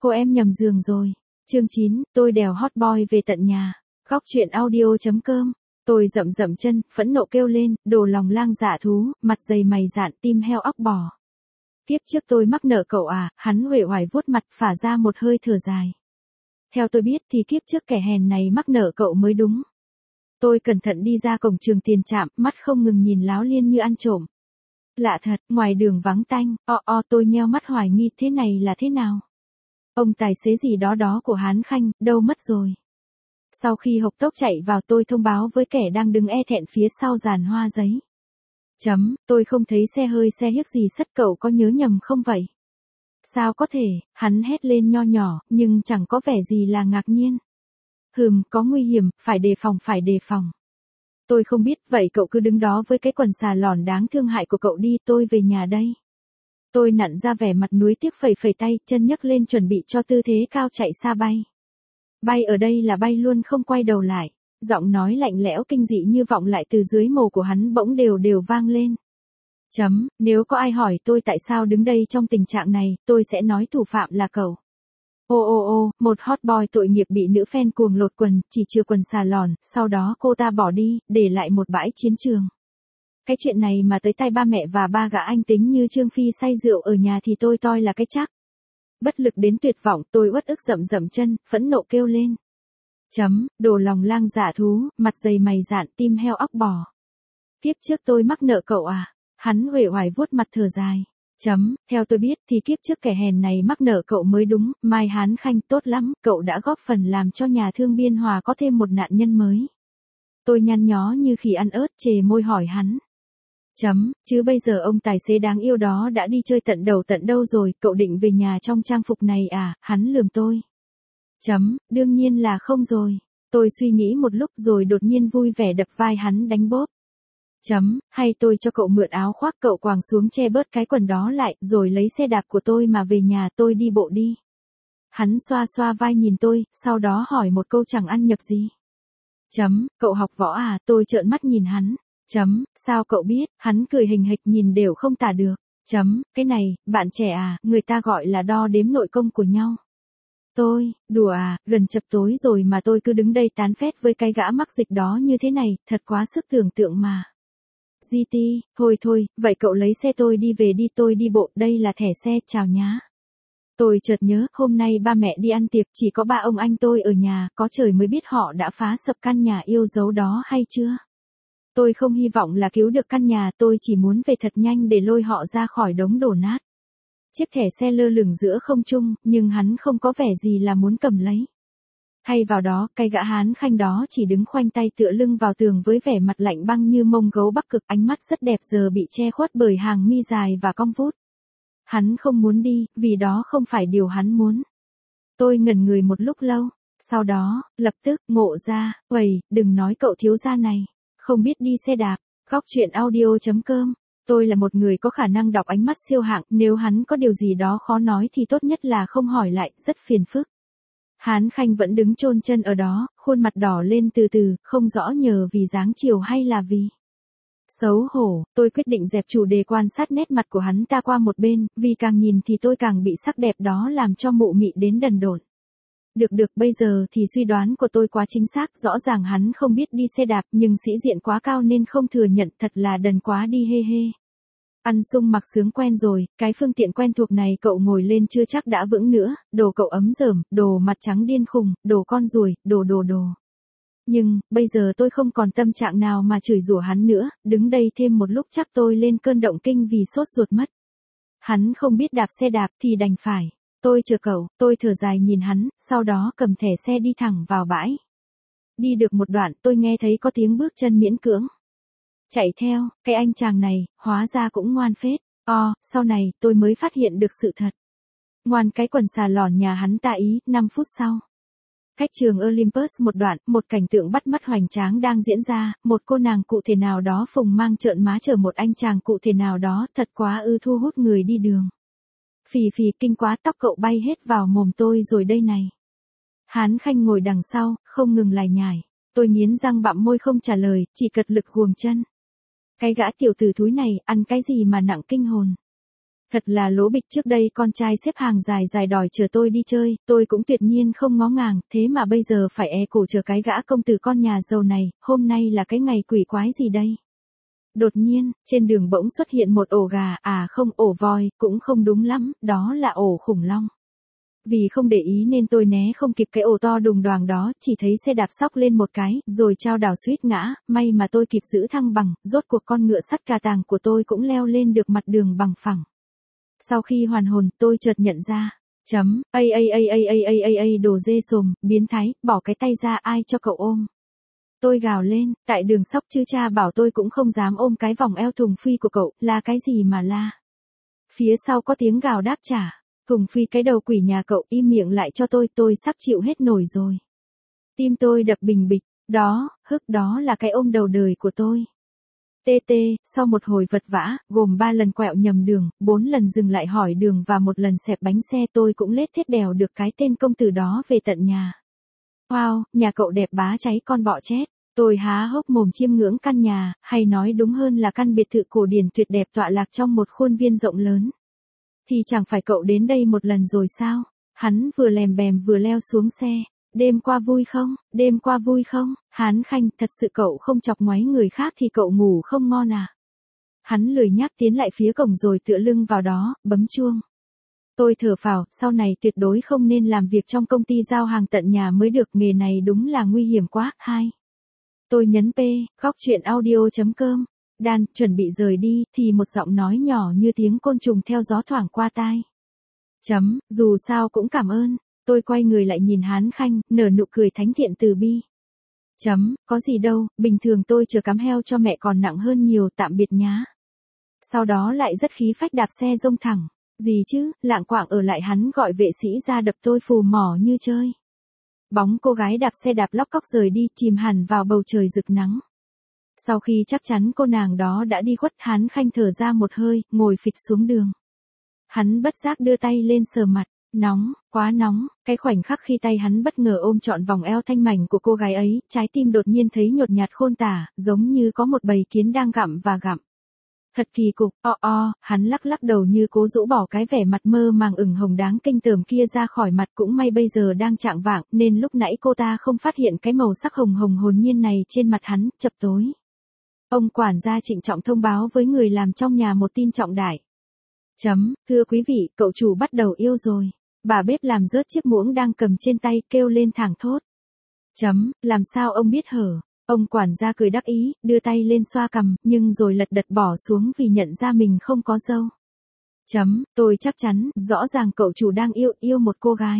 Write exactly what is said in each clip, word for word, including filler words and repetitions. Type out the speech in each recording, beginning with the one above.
Cô em nhầm giường rồi. Chương chín, tôi đèo hot boy về tận nhà. Góc truyện audio.com. Tôi rậm rậm chân, phẫn nộ kêu lên, đồ lòng lang dạ thú, mặt dày mày dạn, tim heo óc bò. Kiếp trước tôi mắc nợ cậu à, hắn uể oải vuốt mặt, phả ra một hơi thở dài. Theo tôi biết thì kiếp trước kẻ hèn này mắc nợ cậu mới đúng. Tôi cẩn thận đi ra cổng trường tiền trạm, mắt không ngừng nhìn Láo Liên như ăn trộm. Lạ thật, ngoài đường vắng tanh, o o tôi nheo mắt hoài nghi thế này là thế nào. Ông tài xế gì đó đó của Hán Khanh, đâu mất rồi. Sau khi hộc tốc chạy vào tôi thông báo với kẻ đang đứng e thẹn phía sau giàn hoa giấy. Chấm, tôi không thấy xe hơi xe hiếc gì sất, cậu có nhớ nhầm không vậy? Sao có thể, hắn hét lên nho nhỏ, nhưng chẳng có vẻ gì là ngạc nhiên. Hừm, có nguy hiểm, phải đề phòng phải đề phòng. Tôi không biết, vậy cậu cứ đứng đó với cái quần xà lòn đáng thương hại của cậu đi, tôi về nhà đây. Tôi nặn ra vẻ mặt nuối tiếc, phẩy phẩy tay, chân nhấc lên chuẩn bị cho tư thế cao chạy xa bay. Bay ở đây là bay luôn không quay đầu lại. Giọng nói lạnh lẽo kinh dị như vọng lại từ dưới mồ của hắn bỗng đều đều vang lên. Chấm, nếu có ai hỏi tôi tại sao đứng đây trong tình trạng này, tôi sẽ nói thủ phạm là cậu. Ô ô ô, một hot boy tội nghiệp bị nữ fan cuồng lột quần, chỉ chừa quần xà lòn, sau đó cô ta bỏ đi, để lại một bãi chiến trường. Cái chuyện này mà tới tay ba mẹ và ba gã anh tính như Trương Phi say rượu ở nhà thì tôi toi là cái chắc. Bất lực đến tuyệt vọng, tôi uất ức rậm rậm chân, phẫn nộ kêu lên. Chấm, đồ lòng lang dạ thú, mặt dày mày dạn, tim heo óc bò. Kiếp trước tôi mắc nợ cậu à, hắn uể oải vuốt mặt thở dài. Chấm, theo tôi biết thì kiếp trước kẻ hèn này mắc nợ cậu mới đúng, Mai Hán Khanh tốt lắm, cậu đã góp phần làm cho nhà thương Biên Hòa có thêm một nạn nhân mới. Tôi nhăn nhó như khỉ ăn ớt, chề môi hỏi hắn. Chấm, chứ bây giờ ông tài xế đáng yêu đó đã đi chơi tận đầu tận đâu rồi, cậu định về nhà trong trang phục này à, hắn lườm tôi. Chấm, đương nhiên là không rồi. Tôi suy nghĩ một lúc rồi đột nhiên vui vẻ đập vai hắn đánh bóp. Chấm, hay tôi cho cậu mượn áo khoác cậu quàng xuống che bớt cái quần đó lại, rồi lấy xe đạp của tôi mà về nhà, tôi đi bộ đi. Hắn xoa xoa vai nhìn tôi, sau đó hỏi một câu chẳng ăn nhập gì. Chấm, cậu học võ à, tôi trợn mắt nhìn hắn. Chấm, sao cậu biết, hắn cười hình hịch nhìn đều không tả được. Chấm, cái này, bạn trẻ à, người ta gọi là đo đếm nội công của nhau. Tôi, đùa à, gần chập tối rồi mà tôi cứ đứng đây tán phét với cái gã mắc dịch đó như thế này, thật quá sức tưởng tượng mà. giê tê, thôi thôi, vậy cậu lấy xe tôi đi về đi, tôi đi bộ, đây là thẻ xe, chào nhá. Tôi chợt nhớ, hôm nay ba mẹ đi ăn tiệc, chỉ có ba ông anh tôi ở nhà, có trời mới biết họ đã phá sập căn nhà yêu dấu đó hay chưa. Tôi không hy vọng là cứu được căn nhà, tôi chỉ muốn về thật nhanh để lôi họ ra khỏi đống đổ nát. Chiếc thẻ xe lơ lửng giữa không trung, nhưng hắn không có vẻ gì là muốn cầm lấy. Thay vào đó, cái gã Hán Khanh đó chỉ đứng khoanh tay tựa lưng vào tường với vẻ mặt lạnh băng như mông gấu Bắc Cực, ánh mắt rất đẹp giờ bị che khuất bởi hàng mi dài và cong vút. Hắn không muốn đi, vì đó không phải điều hắn muốn. Tôi ngẩn người một lúc lâu, sau đó, lập tức, ngộ ra, uầy, đừng nói cậu thiếu gia này, không biết đi xe đạp. Góc truyện audio.com. Tôi là một người có khả năng đọc ánh mắt siêu hạng, nếu hắn có điều gì đó khó nói thì tốt nhất là không hỏi lại, rất phiền phức. Hán Khanh vẫn đứng chôn chân ở đó, khuôn mặt đỏ lên từ từ, không rõ nhờ vì dáng chiều hay là vì xấu hổ. Tôi quyết định dẹp chủ đề quan sát nét mặt của hắn ta qua một bên, vì càng nhìn thì tôi càng bị sắc đẹp đó làm cho mụ mị đến đần độn. Được được, bây giờ thì suy đoán của tôi quá chính xác, rõ ràng hắn không biết đi xe đạp, nhưng sĩ diện quá cao nên không thừa nhận, thật là đần quá đi hê hê. Ăn sung mặc sướng quen rồi, cái phương tiện quen thuộc này cậu ngồi lên chưa chắc đã vững nữa, đồ cậu ấm rởm, đồ mặt trắng điên khùng, đồ con ruồi, đồ đồ đồ. Nhưng, bây giờ tôi không còn tâm trạng nào mà chửi rủa hắn nữa, đứng đây thêm một lúc chắc tôi lên cơn động kinh vì sốt ruột mất. Hắn không biết đạp xe đạp thì đành phải. Tôi chờ cậu, tôi thở dài nhìn hắn, sau đó cầm thẻ xe đi thẳng vào bãi. Đi được một đoạn, tôi nghe thấy có tiếng bước chân miễn cưỡng. Chạy theo, cái anh chàng này, hóa ra cũng ngoan phết. O, sau này, tôi mới phát hiện được sự thật. Ngoan cái quần xà lòn nhà hắn ta ý, năm phút sau. Cách trường Olympus một đoạn, một cảnh tượng bắt mắt hoành tráng đang diễn ra, một cô nàng cụ thể nào đó phùng mang trợn má chở một anh chàng cụ thể nào đó, thật quá ư thu hút người đi đường. Phì phì kinh quá, tóc cậu bay hết vào mồm tôi rồi đây này. Hán Khanh ngồi đằng sau, không ngừng lải nhải. Tôi nghiến răng bặm môi không trả lời, chỉ cật lực guồng chân. Cái gã tiểu tử thúi này, ăn cái gì mà nặng kinh hồn. Thật là lố bịch, trước đây con trai xếp hàng dài dài đòi chờ tôi đi chơi, tôi cũng tuyệt nhiên không ngó ngàng, thế mà bây giờ phải e cổ chờ cái gã công tử con nhà giàu này, hôm nay là cái ngày quỷ quái gì đây? Đột nhiên, trên đường bỗng xuất hiện một ổ gà, à không, ổ voi, cũng không đúng lắm, đó là ổ khủng long. Vì không để ý nên tôi né không kịp cái ổ to đùng đoàng đó, chỉ thấy xe đạp xóc lên một cái, rồi chao đảo suýt ngã, may mà tôi kịp giữ thăng bằng, rốt cuộc con ngựa sắt cà tàng của tôi cũng leo lên được mặt đường bằng phẳng. Sau khi hoàn hồn, tôi chợt nhận ra, chấm, ây ây ây ây ây ây ây ây đồ dê sồm, biến thái, bỏ cái tay ra, ai cho cậu ôm. Tôi gào lên, tại đường sóc chứ cha bảo tôi cũng không dám ôm cái vòng eo thùng phi của cậu, là cái gì mà la. Phía sau có tiếng gào đáp trả, thùng phi cái đầu quỷ nhà cậu, im miệng lại cho tôi, tôi sắp chịu hết nổi rồi. Tim tôi đập bình bịch, đó, hức đó là cái ôm đầu đời của tôi. Tê tê, sau một hồi vật vã, gồm ba lần quẹo nhầm đường, bốn lần dừng lại hỏi đường và một lần xẹp bánh xe, tôi cũng lết thết đèo được cái tên công tử đó về tận nhà. Wow, nhà cậu đẹp bá cháy con bọ chết. Tôi há hốc mồm chiêm ngưỡng căn nhà, hay nói đúng hơn là căn biệt thự cổ điển tuyệt đẹp tọa lạc trong một khuôn viên rộng lớn. Thì chẳng phải cậu đến đây một lần rồi sao? Hắn vừa lèm bèm vừa leo xuống xe. Đêm qua vui không? Đêm qua vui không? Hán Khanh, thật sự cậu không chọc ngoáy người khác thì cậu ngủ không ngon à? Hắn lười nhác tiến lại phía cổng rồi tựa lưng vào đó, bấm chuông. Tôi thở phào, sau này tuyệt đối không nên làm việc trong công ty giao hàng tận nhà mới được, nghề này đúng là nguy hiểm quá. Hai. Tôi nhấn P, góc chuyện audio.com. Đan, chuẩn bị rời đi, thì một giọng nói nhỏ như tiếng côn trùng theo gió thoảng qua tai. Chấm, dù sao cũng cảm ơn. Tôi quay người lại nhìn Hán Khanh, nở nụ cười thánh thiện từ bi. Chấm, có gì đâu, bình thường tôi chờ cắm heo cho mẹ còn nặng hơn nhiều, tạm biệt nhá. Sau đó lại rất khí phách đạp xe rông thẳng. Gì chứ, lạng quạng ở lại, hắn gọi vệ sĩ ra đập tôi phù mỏ như chơi. Bóng cô gái đạp xe đạp lóc cóc rời đi, chìm hẳn vào bầu trời rực nắng. Sau khi chắc chắn cô nàng đó đã đi khuất, Hán Khanh thở ra một hơi, ngồi phịch xuống đường. Hắn bất giác đưa tay lên sờ mặt. Nóng, quá nóng, cái khoảnh khắc khi tay hắn bất ngờ ôm trọn vòng eo thanh mảnh của cô gái ấy, trái tim đột nhiên thấy nhột nhạt khôn tả, giống như có một bầy kiến đang gặm và gặm. Thật kỳ cục, o o, hắn lắc lắc đầu như cố rũ bỏ cái vẻ mặt mơ màng ửng hồng đáng kinh tởm kia ra khỏi mặt, cũng may bây giờ đang chạng vạng, nên lúc nãy cô ta không phát hiện cái màu sắc hồng hồng hồn nhiên này trên mặt hắn. Chập tối. Ông quản gia trịnh trọng thông báo với người làm trong nhà một tin trọng đại. Chấm, thưa quý vị, cậu chủ bắt đầu yêu rồi. Bà bếp làm rớt chiếc muỗng đang cầm trên tay, kêu lên thảng thốt. Chấm, làm sao ông biết hở? Ông quản gia cười đắc ý, đưa tay lên xoa cằm, nhưng rồi lật đật bỏ xuống vì nhận ra mình không có râu. Chấm, tôi chắc chắn, rõ ràng cậu chủ đang yêu, yêu một cô gái.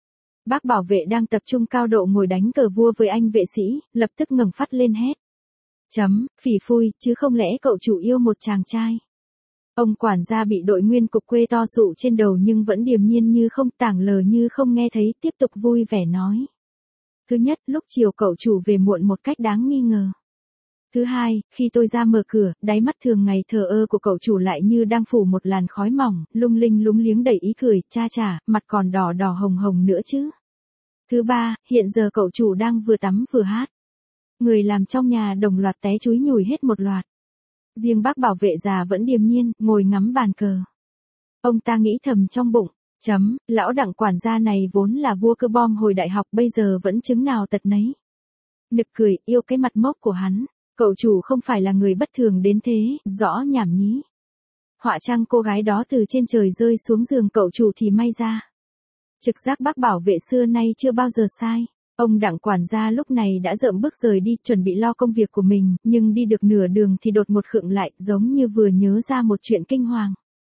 Bác bảo vệ đang tập trung cao độ ngồi đánh cờ vua với anh vệ sĩ, lập tức ngẩng phát lên hét. Chấm, phỉ phui, chứ không lẽ cậu chủ yêu một chàng trai. Ông quản gia bị đội nguyên cục quê to sụ trên đầu nhưng vẫn điềm nhiên như không, tảng lờ như không nghe thấy, tiếp tục vui vẻ nói. Thứ nhất, lúc chiều cậu chủ về muộn một cách đáng nghi ngờ. Thứ hai, khi tôi ra mở cửa, đáy mắt thường ngày thờ ơ của cậu chủ lại như đang phủ một làn khói mỏng, lung linh lúng liếng đầy ý cười, cha chả, mặt còn đỏ đỏ hồng hồng nữa chứ. Thứ ba, hiện giờ cậu chủ đang vừa tắm vừa hát. Người làm trong nhà đồng loạt té chúi nhùi hết một loạt. Riêng bác bảo vệ già vẫn điềm nhiên, ngồi ngắm bàn cờ. Ông ta nghĩ thầm trong bụng, chấm, lão Đặng quản gia này vốn là vua cơ bom hồi đại học, bây giờ vẫn chứng nào tật nấy. Nực cười, yêu cái mặt mốc của hắn, cậu chủ không phải là người bất thường đến thế, rõ nhảm nhí. Họa chăng cô gái đó từ trên trời rơi xuống giường cậu chủ thì may ra. Trực giác bác bảo vệ xưa nay chưa bao giờ sai. Ông Đặng quản gia lúc này đã dợm bước rời đi, chuẩn bị lo công việc của mình, nhưng đi được nửa đường thì đột ngột khựng lại, giống như vừa nhớ ra một chuyện kinh hoàng.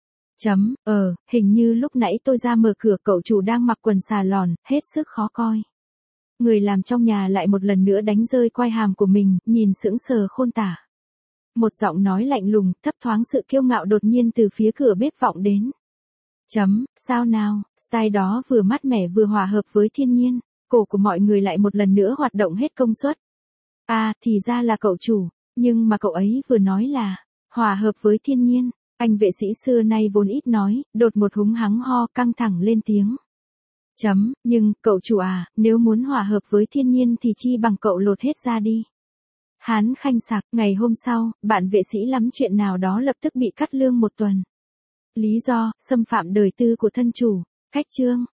Chấm, ờ, hình như lúc nãy tôi ra mở cửa cậu chủ đang mặc quần xà lòn, hết sức khó coi. Người làm trong nhà lại một lần nữa đánh rơi quai hàm của mình, nhìn sững sờ khôn tả. Một giọng nói lạnh lùng, thấp thoáng sự kiêu ngạo đột nhiên từ phía cửa bếp vọng đến. Chấm, sao nào, style đó vừa mát mẻ vừa hòa hợp với thiên nhiên. Cổ của mọi người lại một lần nữa hoạt động hết công suất. À, thì ra là cậu chủ, nhưng mà cậu ấy vừa nói là hòa hợp với thiên nhiên. Anh vệ sĩ xưa nay vốn ít nói, đột một húng hắng ho căng thẳng lên tiếng. Chấm, nhưng, cậu chủ à, nếu muốn hòa hợp với thiên nhiên thì chi bằng cậu lột hết ra đi. Hán Khanh sặc, ngày hôm sau, bạn vệ sĩ lắm chuyện nào đó lập tức bị cắt lương một tuần. Lý do, xâm phạm đời tư của thân chủ. Khách chương.